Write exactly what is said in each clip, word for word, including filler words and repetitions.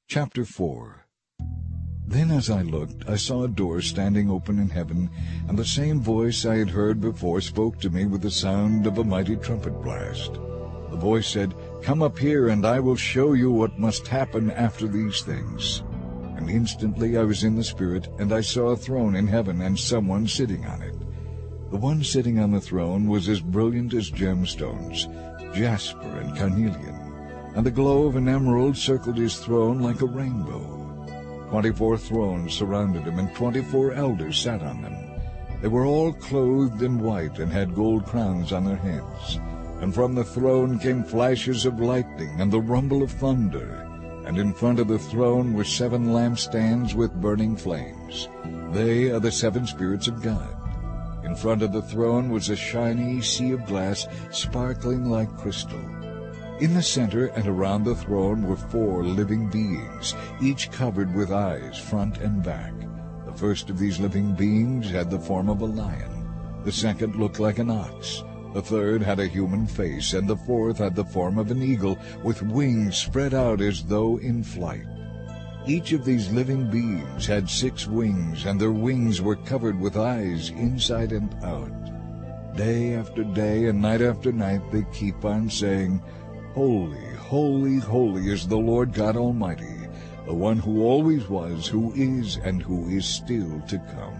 Chapter four. Then as I looked, I saw a door standing open in heaven, and the same voice I had heard before spoke to me with the sound of a mighty trumpet blast. The voice said, "Come up here, and I will show you what must happen after these things." And instantly I was in the Spirit, and I saw a throne in heaven and someone sitting on it. The one sitting on the throne was as brilliant as gemstones, jasper and carnelian, and the glow of an emerald circled his throne like a rainbow. Twenty-four thrones surrounded him, and twenty-four elders sat on them. They were all clothed in white and had gold crowns on their heads. And from the throne came flashes of lightning and the rumble of thunder. And in front of the throne were seven lampstands with burning flames. They are the seven spirits of God. In front of the throne was a shiny sea of glass, sparkling like crystal. In the center and around the throne were four living beings, each covered with eyes, front and back. The first of these living beings had the form of a lion. The second looked like an ox. The third had a human face, and the fourth had the form of an eagle, with wings spread out as though in flight. Each of these living beings had six wings, and their wings were covered with eyes inside and out. Day after day and night after night they keep on saying, "Holy, holy, holy is the Lord God Almighty, the one who always was, who is, and who is still to come."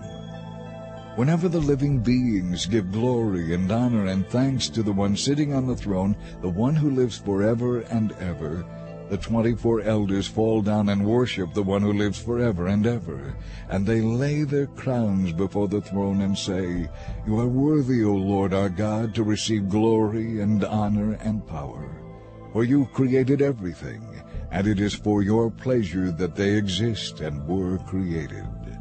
Whenever the living beings give glory and honor and thanks to the one sitting on the throne, the one who lives forever and ever, the twenty-four elders fall down and worship the one who lives forever and ever. And they lay their crowns before the throne and say, "You are worthy, O Lord our God, to receive glory and honor and power. For you created everything, and it is for your pleasure that they exist and were created."